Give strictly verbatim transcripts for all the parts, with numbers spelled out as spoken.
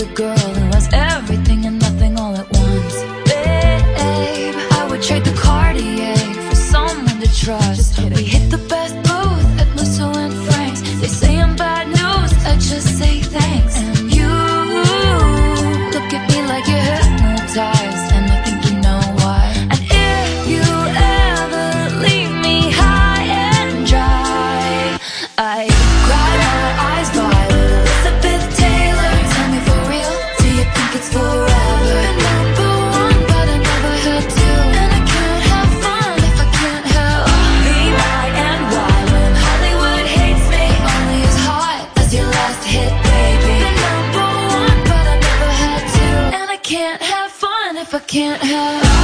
the girl who has everything and nothing all at once. Babe, I would trade the Cartier for someone to trust. We hit the best booth at Musso and Frank's. They say I'm bad news, I just say thanks. And you look at me like you're hypnotized, and I think you know why. And if you ever leave me high and dry, I cry my eyes violet, Elizabeth Taylor. Tell me for real, do you think it's forever? Been number one, but I never had to. And I can't have fun if I can't help. V Y N Y when Hollywood hates me, only as hot as your last hit, baby. Been number one, but I never had to. And I can't have fun if I can't help you.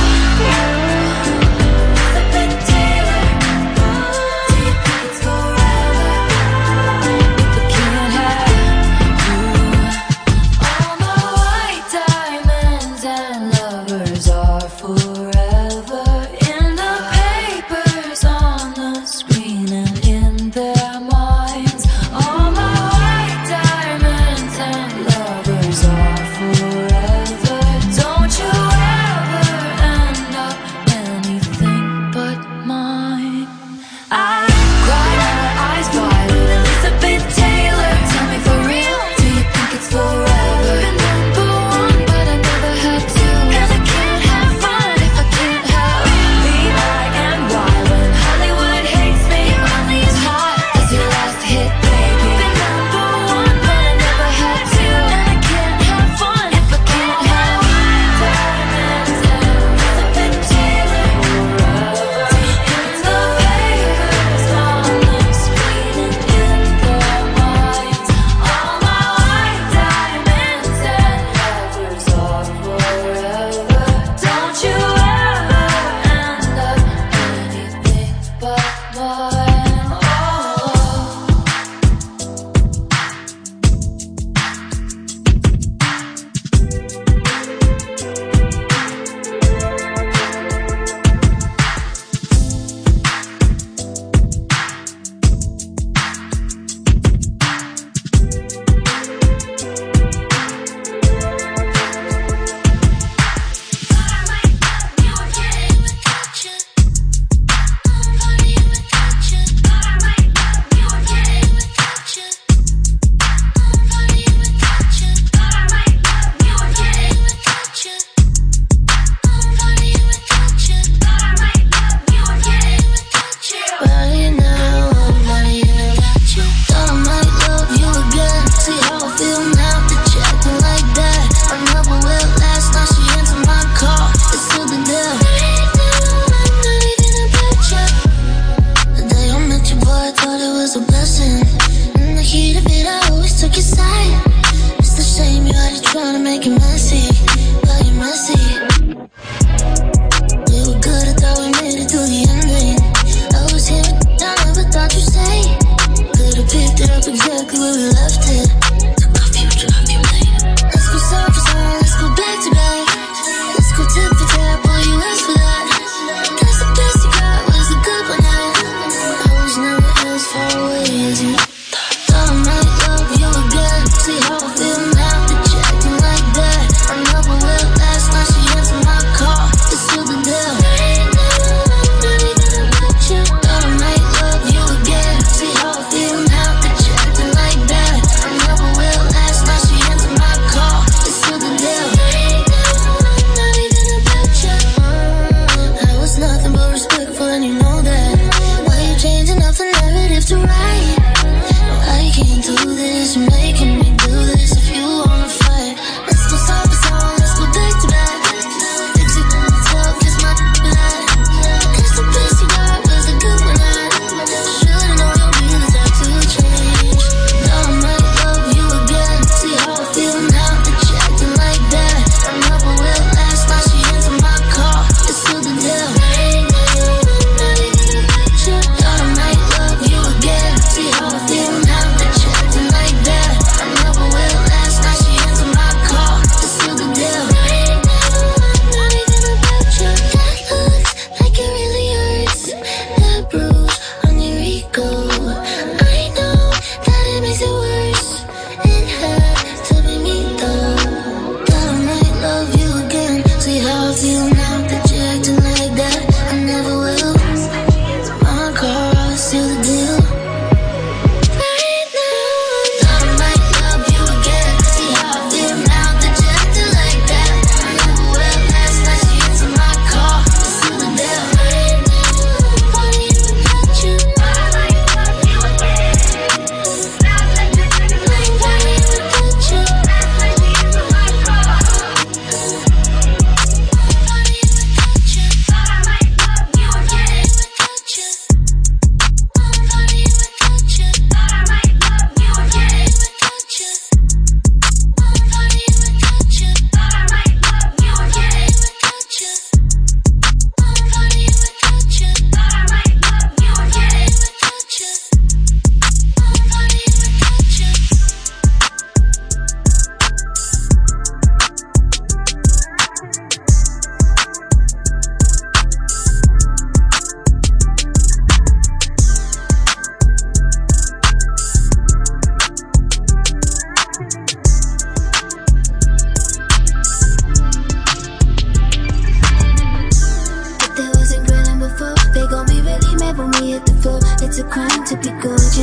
Elizabeth Taylor, do you think it's forever if I can't have you? All my white diamonds and lovers are forever in the papers, on the screen, and in their minds. All my white diamonds and lovers are forever. Don't you ever end up anything but mine. I cry my eyes violet, Elizabeth Taylor. Tell me for real, do you think it's forever? Been number one, but I never had to. And I can't have fun if I can't help. V Y N Y when Hollywood hates me, only as hot as your last hit, baby. Been number one, but I never had to. And I can't have fun if I can't help. Diamonds and Elizabeth Taylor forever in the papers, on the screen, and in their minds. All my white diamonds and lovers are forever. Don't you ever end up anything but mine. Oh. Right now, I'm not even got you. Thought I might love you again. See how I feel now that you're acting like that. I never will last, now she into my car. It's still the deal. Right now, I'm not even about you. The day I met you, boy, I thought it was a blessing. In the heat of it, I always took your side. It's the shame you had to try to make it messy, but you're messy. We were good, I thought we made it through the ending. I was here, I never thought you'd say. Could've picked it up exactly where we left it. Took off you, drop you later. Let's go side for side, let's go back to back. Let's go tip for tap, boy, you asked for that. Guess the best you got was a good one, now. I was never as far away as you. Thought I might love you again. See how I feel now that you're acting like that. I never will last, now she into my car. It's still the deal. Right now, I'm not even about you. Thought I might love you again. See how I feel now that you're acting like that.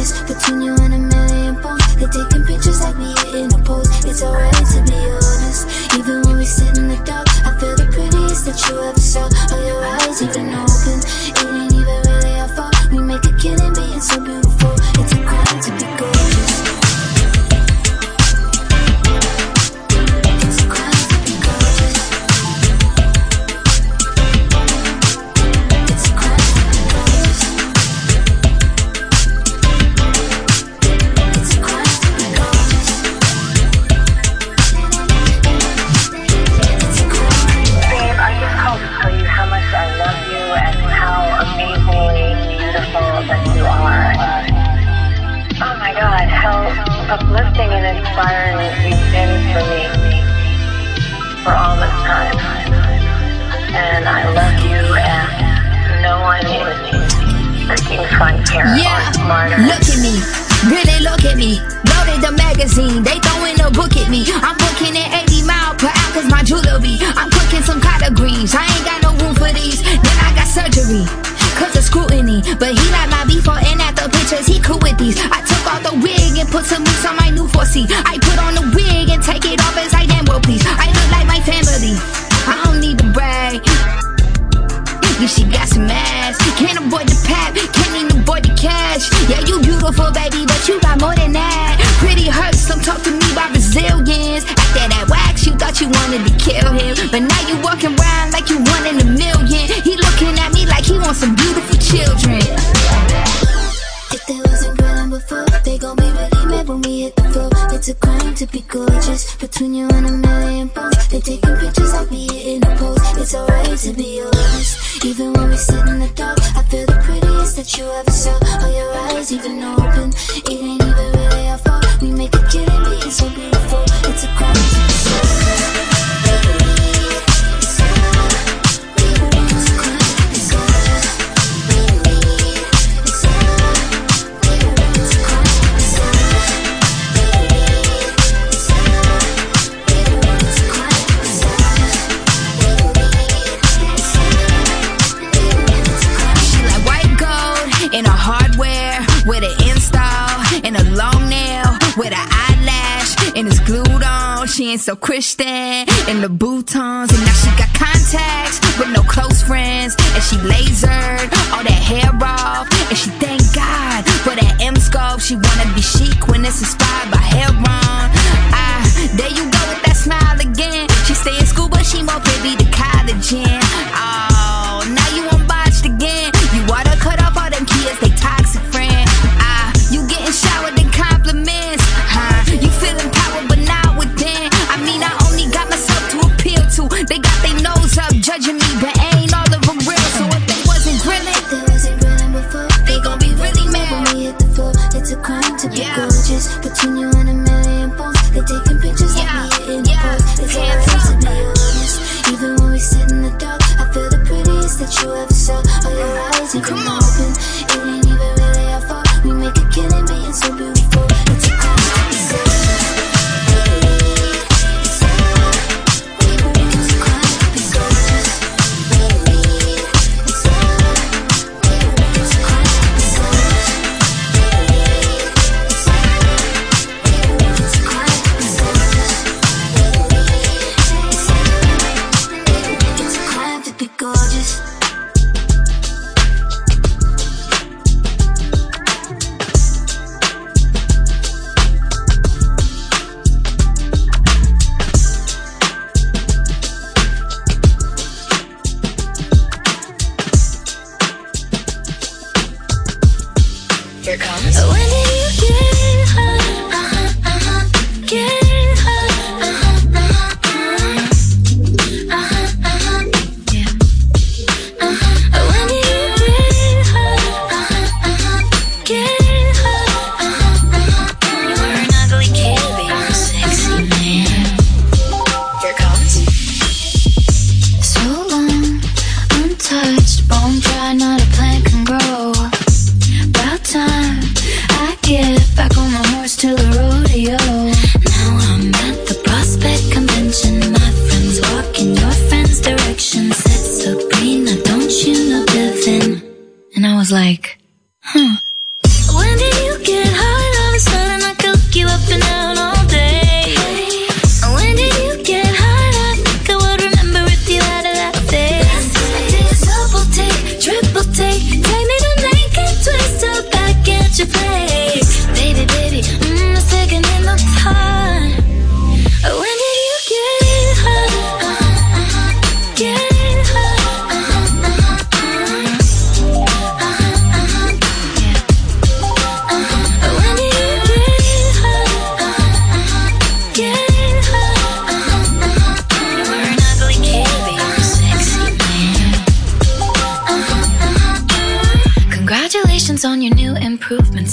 gorgeous. Between you and a million posts, they're taking pictures like we hitting a pose. It's alright to be honest. Even when we sit in the dark, I feel the prettiest that you ever saw. All your eyes even open. It ain't even really our fault. We make a killing being so beautiful. It's a crime to be gorgeous. It's a crime to be gorgeous. It's a crime to be gorgeous. It's a crime to be gorgeous. It's a crime. Babe, I just called to tell you how much I love you and how amazingly beautiful that you are. Oh my God, how uplifting and inspiring you've been for me for all this time. And I love you, and no one is freaking funnier or smarter. Look at me, really look at me. Loaded the magazine, they throwing a book at me. I'm booking at eighty mile per hour cause my jewelry. I'm cooking some collard greens, I ain't got no room for these. Then I got surgery, cause of scrutiny. But he like my before and after pictures, he cool with these. I took off the wig and put some mousse on my new four C. I put on the wig and take it off as I damn well please. I look like my family, I don't need to brag. Yeah, she got some ass. Can't avoid the pap, can't even avoid the cash. Yeah, you beautiful, baby, but you got more than that. Pretty hurts, don't talk to me about Brazilians. After that wax, you thought you wanted to kill him, but now you walking around like you one in a million. He looking at me like he wants some beautiful children. If they wasn't grilling before, they gon' be really mad when we hit the floor. It's a crime to be gorgeous. Between you and a million posts, they taking pictures like we hitting a pose. It's alright to be honest. Even when we sit in the dark, I feel the prettiest that you ever saw. All your eyes even open. It ain't even really our fault. We make a killing being so beautiful. It's a crime to be gorgeous. In a hardware, with an install, and a long nail, with an eyelash, and it's glued on. She ain't so Christian, in the boutons, and now she got contacts, with no close friends, and she lasered all that hair off, and she thank God for that M-scope. She wanna be chic when it's inspired by Heron. Ah, there you go with that smile again. She stay in school, but she more privy to college in. Oh, now you unbotched again. You oughta cut off all them kids, they toxic friend. Ah, you getting showered in compliments, huh? You feeling power, but not within. I mean, I only got myself to appeal to. They got their nose up, judging me, but ain't all of them real. So if they wasn't grilling, if they wasn't grilling before, they gon' be really mad when we hit the floor. It's a crime to be Yeah. gorgeous. Between you and a million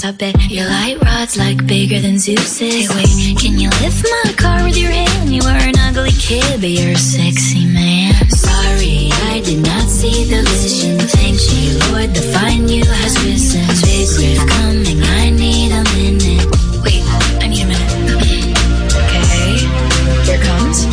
I bet your light rod's like bigger than Zeus's. Hey wait, can you lift my car with your hand? You are an ugly kid, but you're a sexy man. Sorry, I did not see the vision. Thank you, Lord, the find you has risen. Big riff coming, I need a minute. Wait, I need a minute. Okay, here it comes.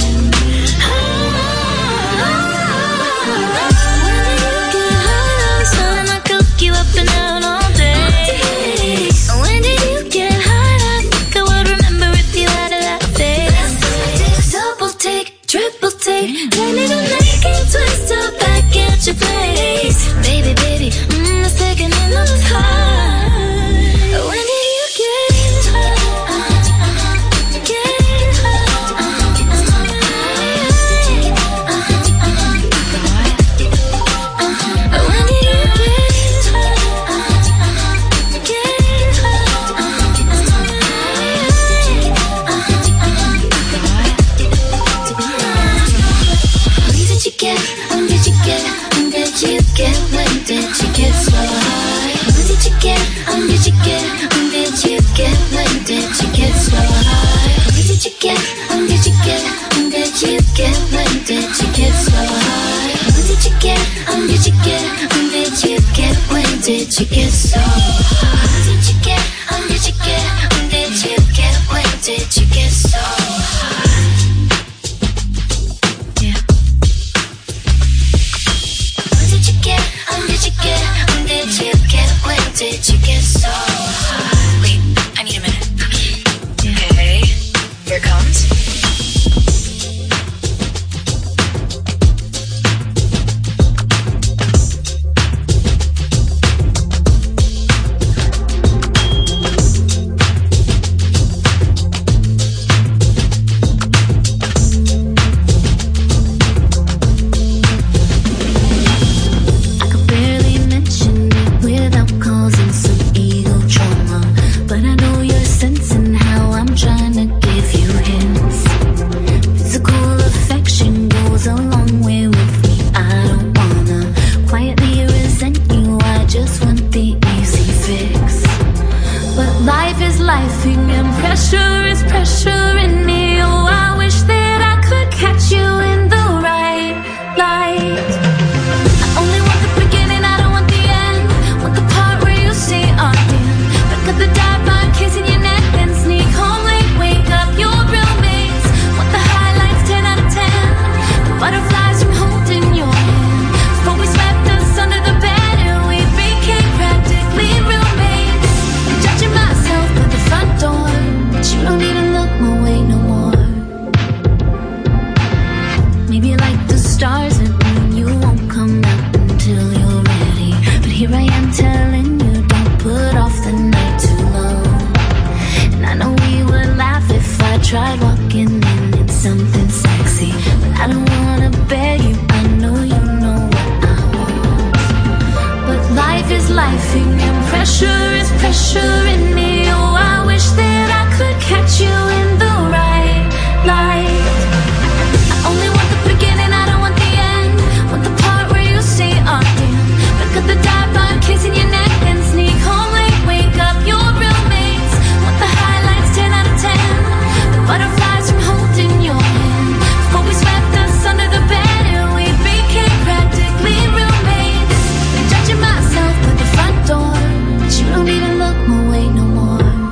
You up and down all day. When did you get high? I think I would remember if you had a that face. Double take, triple take, then it'll make it twist up back at your place. Baby, baby, mm, the second in the time. When did you get high? Get high? When did you get When did you get, when did you get, when did you get so high? When did you get, when did you get, when did you get, when did you get so high? When did you get, when did you get, when did you get, when did you get so high? When did you get, when did you get, when did you get, when did you get so high? When did you get, when did you get, when did you get, when did you get so high? When did you get, when did you get, when did you get so high? Wait, I need a minute. Okay, here it comes. Don't even look my way no more.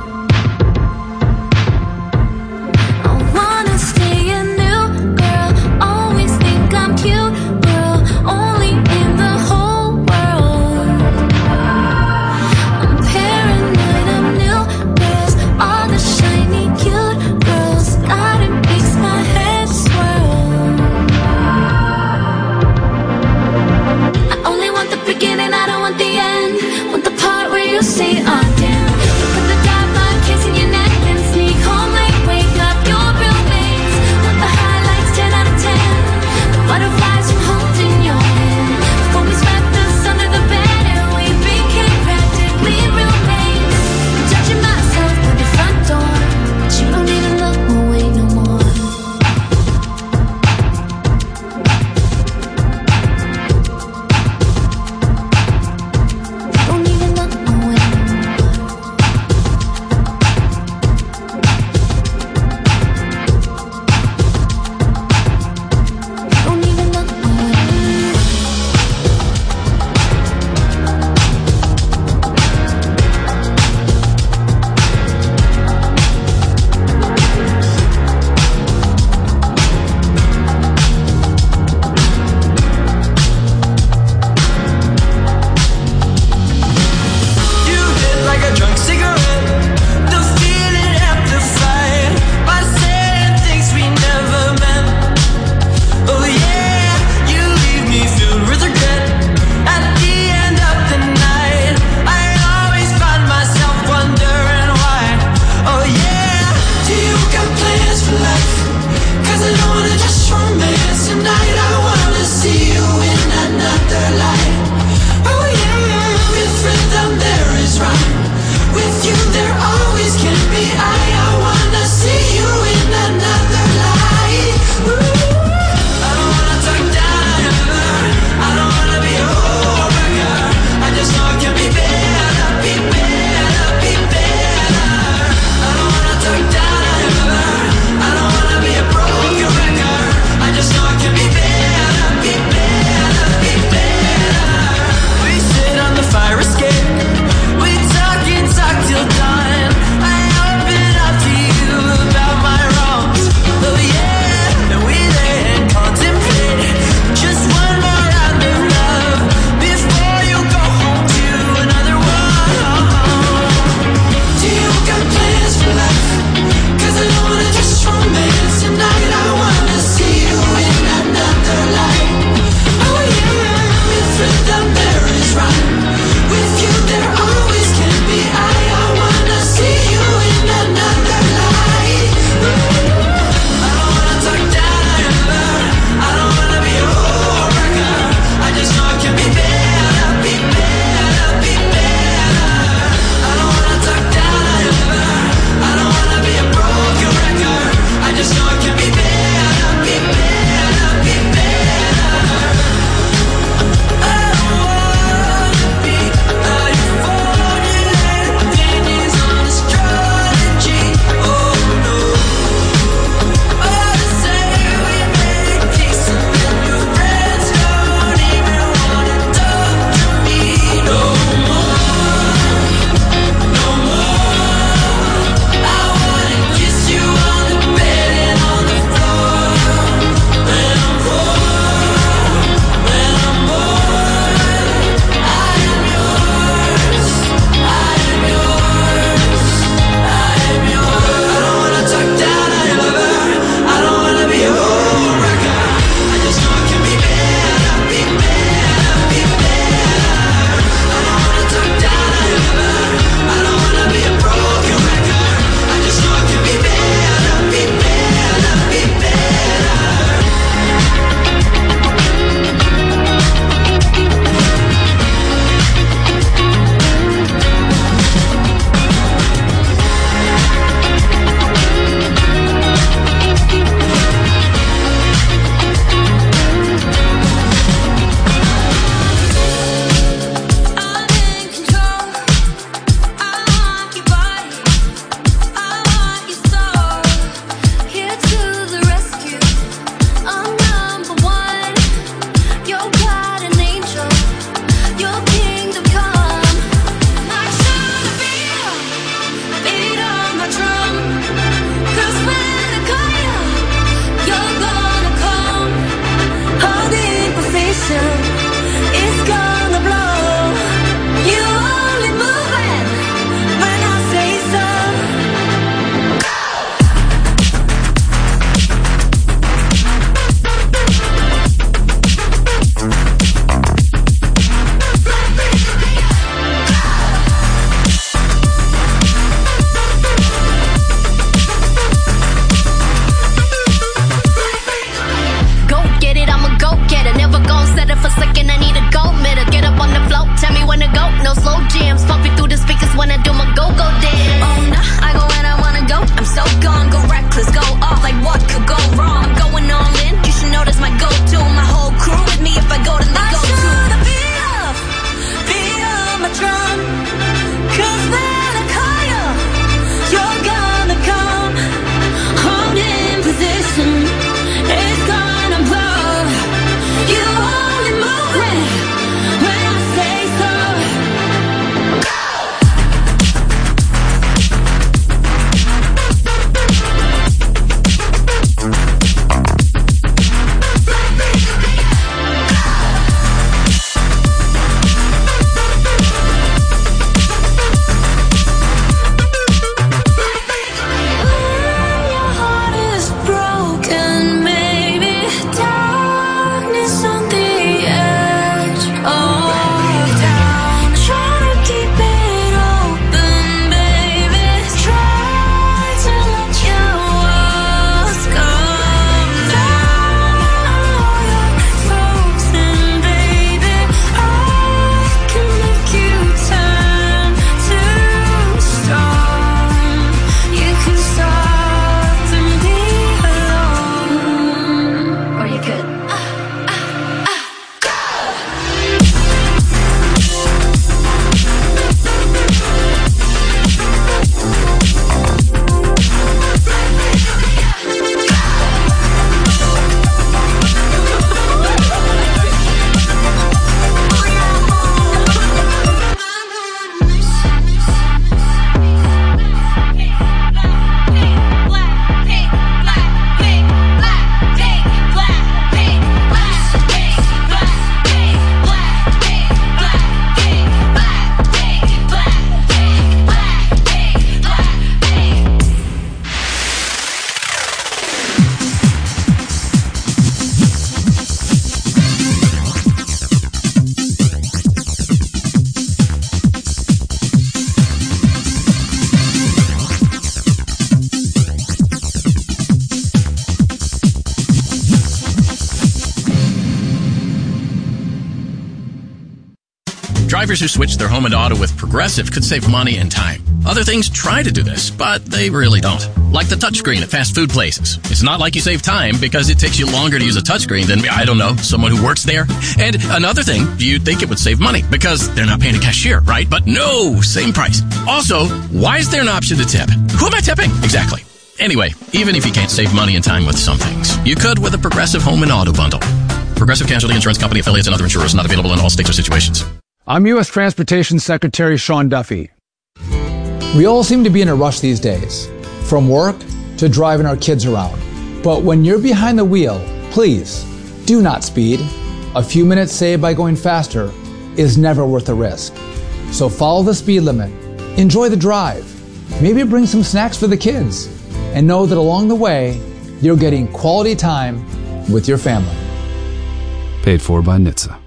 Drivers who switch their home and auto with Progressive could save money and time. Other things try to do this, but they really don't. Like the touchscreen at fast food places. It's not like you save time because it takes you longer to use a touchscreen than, I don't know, someone who works there. And another thing, you'd think it would save money because they're not paying a cashier, right? But no, same price. Also, why is there an option to tip? Who am I tipping? Exactly. Anyway, even if you can't save money and time with some things, you could with a Progressive home and auto bundle. Progressive Casualty Insurance Company, affiliates, and other insurers not available in all states or situations. I'm U S Transportation Secretary Sean Duffy. We all seem to be in a rush these days, from work to driving our kids around. But when you're behind the wheel, please do not speed. A few minutes saved by going faster is never worth the risk. So follow the speed limit, enjoy the drive, maybe bring some snacks for the kids, and know that along the way, you're getting quality time with your family. Paid for by N H T S A.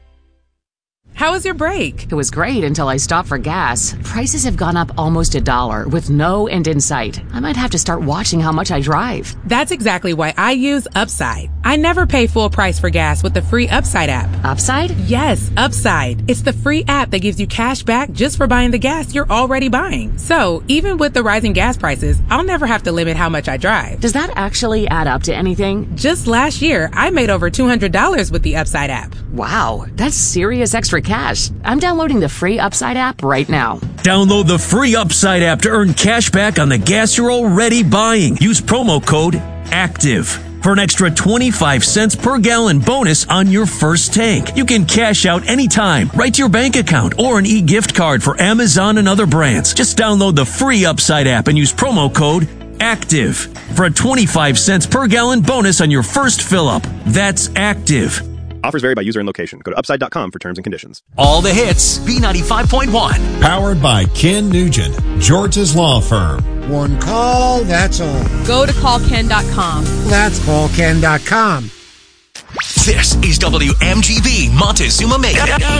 How was your break? It was great until I stopped for gas. Prices have gone up almost a dollar with no end in sight. I might have to start watching how much I drive. That's exactly why I use Upside. I never pay full price for gas with the free Upside app. Upside? Yes, Upside. It's the free app that gives you cash back just for buying the gas you're already buying. So even with the rising gas prices, I'll never have to limit how much I drive. Does that actually add up to anything? Just last year, I made over two hundred dollars with the Upside app. Wow, that's serious extra cash. I'm downloading the free Upside app right now. Download the free Upside app to earn cash back on the gas you're already buying. Use promo code ACTIVE for an extra twenty-five cents per gallon bonus on your first tank. You can cash out anytime, right to your bank account, or an e-gift card for Amazon and other brands. Just download the free Upside app and use promo code ACTIVE for a twenty-five cents per gallon bonus on your first fill-up. That's ACTIVE. Offers vary by user and location. Go to upside dot com for terms and conditions. All the hits, B ninety-five point one. Powered by Ken Nugent, George's Law Firm. One call, that's all. Go to call ken dot com. That's call ken dot com. This is W M G B Montezuma Mega,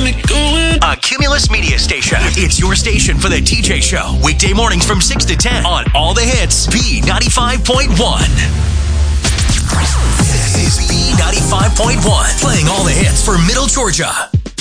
a Cumulus media station. It's your station for the T J Show. Weekday mornings from six to ten on All the Hits, B ninety-five point one. This is B ninety-five point one, playing all the hits for Middle Georgia.